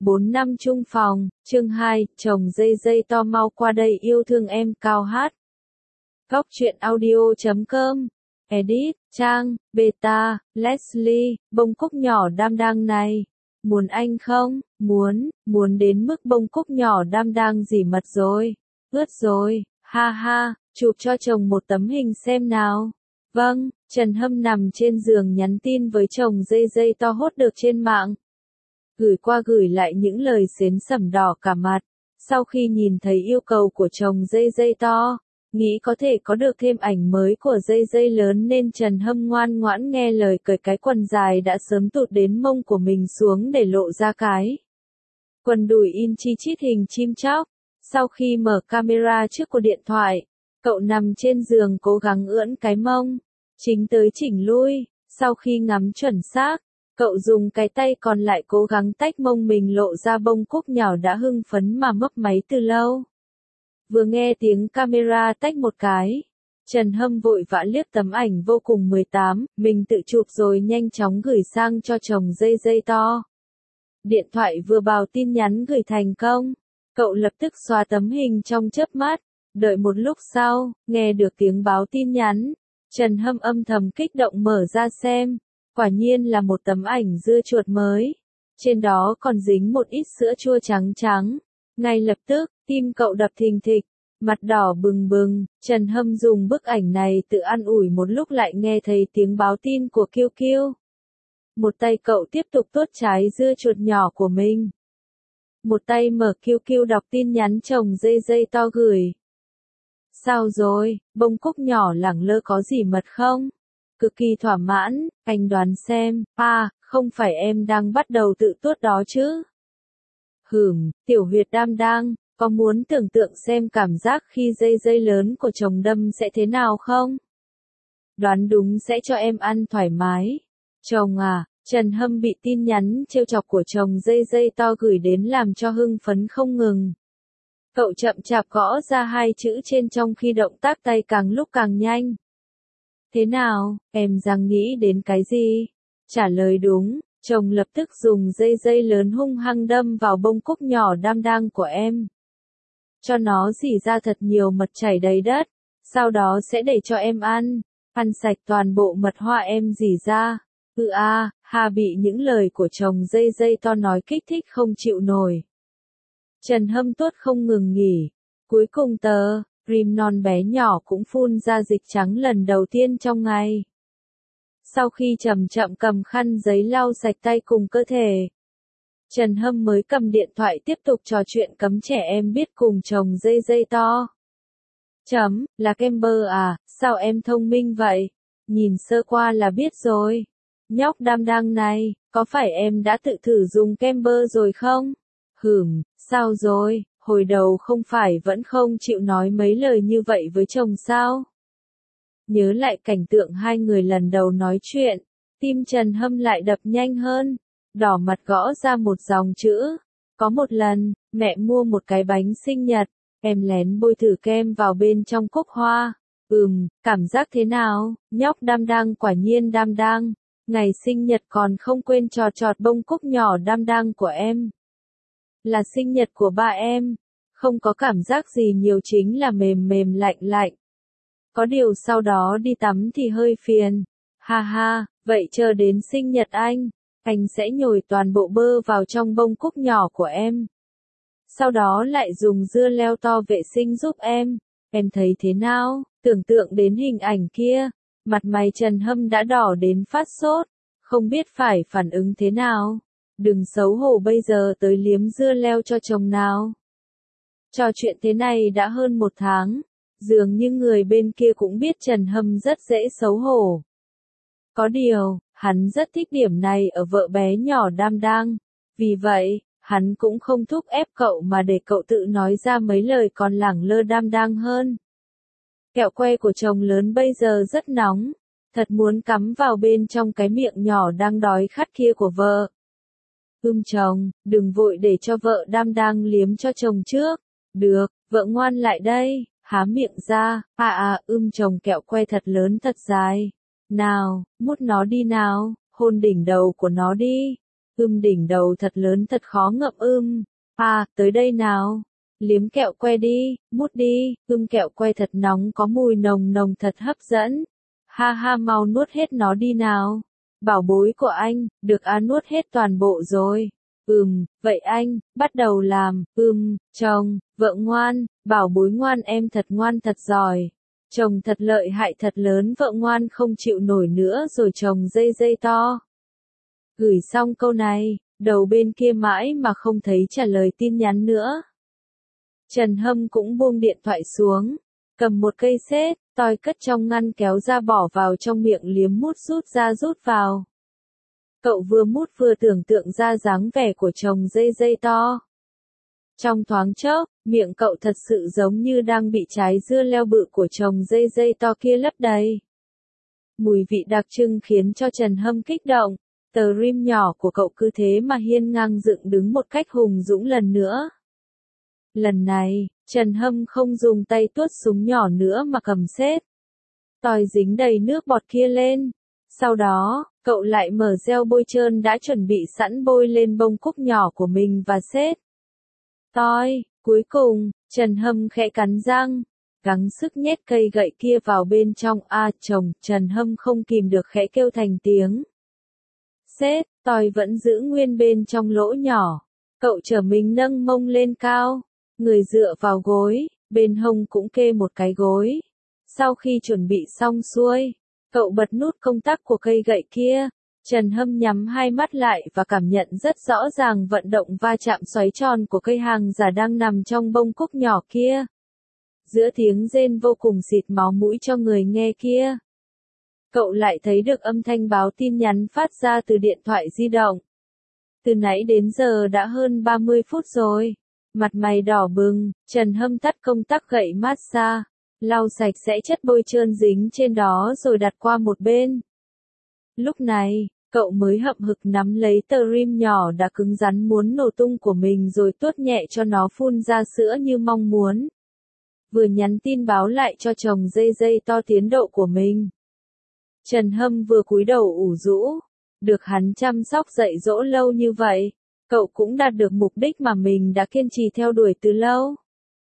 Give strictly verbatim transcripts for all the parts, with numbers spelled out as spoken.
bốn năm chung phòng, chương hai, chồng dây dây to mau qua đây yêu thương em cao hát. Góc truyện audio chấm com, edit, Trang, Beta, Leslie, bông cúc nhỏ đam đang này. Muốn anh không? Muốn, muốn đến mức bông cúc nhỏ đam đang dỉ mật rồi. Ướt rồi, ha ha, chụp cho chồng một tấm hình xem nào. Vâng, Trần Hâm nằm trên giường nhắn tin với chồng dây dây to hốt được trên mạng. Gửi qua gửi lại những lời xến sẩm đỏ cả mặt. Sau khi nhìn thấy yêu cầu của chồng dây dây to, nghĩ có thể có được thêm ảnh mới của dây dây lớn nên Trần Hâm ngoan ngoãn nghe lời cởi cái quần dài đã sớm tụt đến mông của mình xuống để lộ ra cái quần đùi in chi chít hình chim chóc. Sau khi mở camera trước của điện thoại, cậu nằm trên giường cố gắng ưỡn cái mông, chính tới chỉnh lui. Sau khi ngắm chuẩn xác, cậu dùng cái tay còn lại cố gắng tách mông mình lộ ra bông cúc nhỏ đã hưng phấn mà mấp máy từ lâu. Vừa nghe tiếng camera tách một cái, Trần Hâm vội vã liếc tấm ảnh vô cùng mười tám, mình tự chụp rồi nhanh chóng gửi sang cho chồng dây dây to. Điện thoại vừa bào tin nhắn gửi thành công, cậu lập tức xóa tấm hình trong chớp mắt. Đợi một lúc sau, nghe được tiếng báo tin nhắn, Trần Hâm âm thầm kích động mở ra xem. Quả nhiên là một tấm ảnh dưa chuột mới. Trên đó còn dính một ít sữa chua trắng trắng. Ngay lập tức, tim cậu đập thình thịch, mặt đỏ bừng bừng. Trần Hâm dùng bức ảnh này tự an ủi một lúc lại nghe thấy tiếng báo tin của Kiêu Kiêu. Một tay cậu tiếp tục tuốt trái dưa chuột nhỏ của mình. Một tay mở Kiêu Kiêu đọc tin nhắn chồng dây dây to gửi. Sao rồi, bông cúc nhỏ lẳng lơ có gì mật không? Cực kỳ thỏa mãn, anh đoán xem, à, không phải em đang bắt đầu tự tuốt đó chứ? Hửm, tiểu huyệt đam đang, có muốn tưởng tượng xem cảm giác khi dây dây lớn của chồng đâm sẽ thế nào không? Đoán đúng sẽ cho em ăn thoải mái. Chồng à, Trần Hâm bị tin nhắn trêu chọc của chồng dây dây to gửi đến làm cho hưng phấn không ngừng. Cậu chậm chạp gõ ra hai chữ trên trong khi động tác tay càng lúc càng nhanh. Thế nào, em đang nghĩ đến cái gì? Trả lời đúng, chồng lập tức dùng dây dây lớn hung hăng đâm vào bông cúc nhỏ đam đang của em. Cho nó rỉ ra thật nhiều mật chảy đầy đất, sau đó sẽ để cho em ăn, ăn sạch toàn bộ mật hoa em rỉ ra. Ừ a, Hà bị những lời của chồng dây dây to nói kích thích không chịu nổi. Trần Hâm tuốt không ngừng nghỉ, cuối cùng tờ rim non bé nhỏ cũng phun ra dịch trắng lần đầu tiên trong ngày. Sau khi chậm chậm cầm khăn giấy lau sạch tay cùng cơ thể, Trần Hâm mới cầm điện thoại tiếp tục trò chuyện cấm trẻ em biết cùng chồng dây dây to. Chấm, là Kember à, sao em thông minh vậy? Nhìn sơ qua là biết rồi. Nhóc đam đang này, có phải em đã tự thử dùng Kember rồi không? Hửm, sao rồi, hồi đầu không phải vẫn không chịu nói mấy lời như vậy với chồng sao? Nhớ lại cảnh tượng hai người lần đầu nói chuyện, tim Trần Hâm lại đập nhanh hơn, đỏ mặt gõ ra một dòng chữ. Có một lần, mẹ mua một cái bánh sinh nhật, em lén bôi thử kem vào bên trong cúc hoa. Ừm, cảm giác thế nào? Nhóc đam đang quả nhiên đam đang. Ngày sinh nhật còn không quên trọt trọt bông cúc nhỏ đam đang của em. Là sinh nhật của ba em. Không có cảm giác gì nhiều, chính là mềm mềm lạnh lạnh. Có điều sau đó đi tắm thì hơi phiền. Ha ha, vậy chờ đến sinh nhật anh, anh sẽ nhồi toàn bộ bơ vào trong bông cúc nhỏ của em. Sau đó lại dùng dưa leo to vệ sinh giúp em. Em thấy thế nào? Tưởng tượng đến hình ảnh kia, mặt mày Trần Hâm đã đỏ đến phát sốt, không biết phải phản ứng thế nào. Đừng xấu hổ bây giờ tới liếm dưa leo cho chồng nào. Trò chuyện thế này đã hơn một tháng, dường như người bên kia cũng biết Trần Hâm rất dễ xấu hổ. Có điều, hắn rất thích điểm này ở vợ bé nhỏ đam đang, vì vậy, hắn cũng không thúc ép cậu mà để cậu tự nói ra mấy lời còn lẳng lơ đam đang hơn. Kẹo que của chồng lớn bây giờ rất nóng, thật muốn cắm vào bên trong cái miệng nhỏ đang đói khát kia của vợ. Ưm chồng, đừng vội để cho vợ đam đang liếm cho chồng trước. Được, vợ ngoan lại đây, há miệng ra, à à, ưm chồng kẹo que thật lớn thật dài. Nào, mút nó đi nào, hôn đỉnh đầu của nó đi. Ưm đỉnh đầu thật lớn thật khó ngậm ưm. À, tới đây nào. Liếm kẹo que đi, mút đi, ưm kẹo que thật nóng có mùi nồng nồng thật hấp dẫn. Ha ha mau nuốt hết nó đi nào. Bảo bối của anh, được à nuốt hết toàn bộ rồi. Ừm, vậy anh, bắt đầu làm, ừm, chồng, vợ ngoan, bảo bối ngoan em thật ngoan thật giỏi. Chồng thật lợi hại thật lớn vợ ngoan không chịu nổi nữa rồi chồng dây dây to. Gửi xong câu này, đầu bên kia mãi mà không thấy trả lời tin nhắn nữa. Trần Hâm cũng buông điện thoại xuống, cầm một cây sét, toi cất trong ngăn kéo ra bỏ vào trong miệng liếm mút rút ra rút vào. Cậu vừa mút vừa tưởng tượng ra dáng vẻ của chồng dây dây to. Trong thoáng chốc, miệng cậu thật sự giống như đang bị trái dưa leo bự của chồng dây dây to kia lấp đầy. Mùi vị đặc trưng khiến cho Trần Hâm kích động, tờ rim nhỏ của cậu cứ thế mà hiên ngang dựng đứng một cách hùng dũng lần nữa. Lần này, Trần Hâm không dùng tay tuốt súng nhỏ nữa mà cầm sét, tỏi dính đầy nước bọt kia lên. Sau đó, cậu lại mở gel bôi trơn đã chuẩn bị sẵn bôi lên bông cúc nhỏ của mình và sét. Toi, cuối cùng, Trần Hâm khẽ cắn răng, gắng sức nhét cây gậy kia vào bên trong. A à, chồng, Trần Hâm không kìm được khẽ kêu thành tiếng. Sét, toi vẫn giữ nguyên bên trong lỗ nhỏ. Cậu trở mình nâng mông lên cao, người dựa vào gối, bên hông cũng kê một cái gối. Sau khi chuẩn bị xong xuôi, cậu bật nút công tắc của cây gậy kia. Trần Hâm nhắm hai mắt lại và cảm nhận rất rõ ràng vận động va chạm xoáy tròn của cây hàng giả đang nằm trong bông cúc nhỏ kia. Giữa tiếng rên vô cùng xịt máu mũi cho người nghe kia, cậu lại thấy được âm thanh báo tin nhắn phát ra từ điện thoại di động. Từ nãy đến giờ đã hơn ba mươi phút rồi. Mặt mày đỏ bừng, Trần Hâm tắt công tắc gậy massage, lau sạch sẽ chất bôi trơn dính trên đó rồi đặt qua một bên. Lúc này, cậu mới hậm hực nắm lấy tờ rim nhỏ đã cứng rắn muốn nổ tung của mình rồi tuốt nhẹ cho nó phun ra sữa như mong muốn. Vừa nhắn tin báo lại cho chồng dây dây to tiến độ của mình. Trần Hâm vừa cúi đầu ủ rũ, được hắn chăm sóc dạy dỗ lâu như vậy, cậu cũng đạt được mục đích mà mình đã kiên trì theo đuổi từ lâu.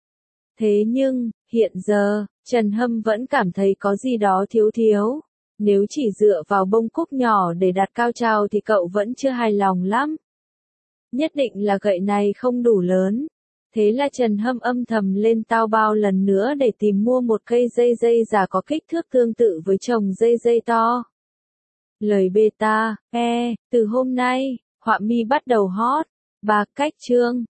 Thế nhưng, hiện giờ, Trần Hâm vẫn cảm thấy có gì đó thiếu thiếu. Nếu chỉ dựa vào bông cúc nhỏ để đạt cao trào thì cậu vẫn chưa hài lòng lắm. Nhất định là gậy này không đủ lớn. Thế là Trần Hâm âm thầm lên Taobao lần nữa để tìm mua một cây dây dây giả có kích thước tương tự với chồng dây dây to. Lời beta, e, từ hôm nay, họa mi bắt đầu hot. Ba cách chương.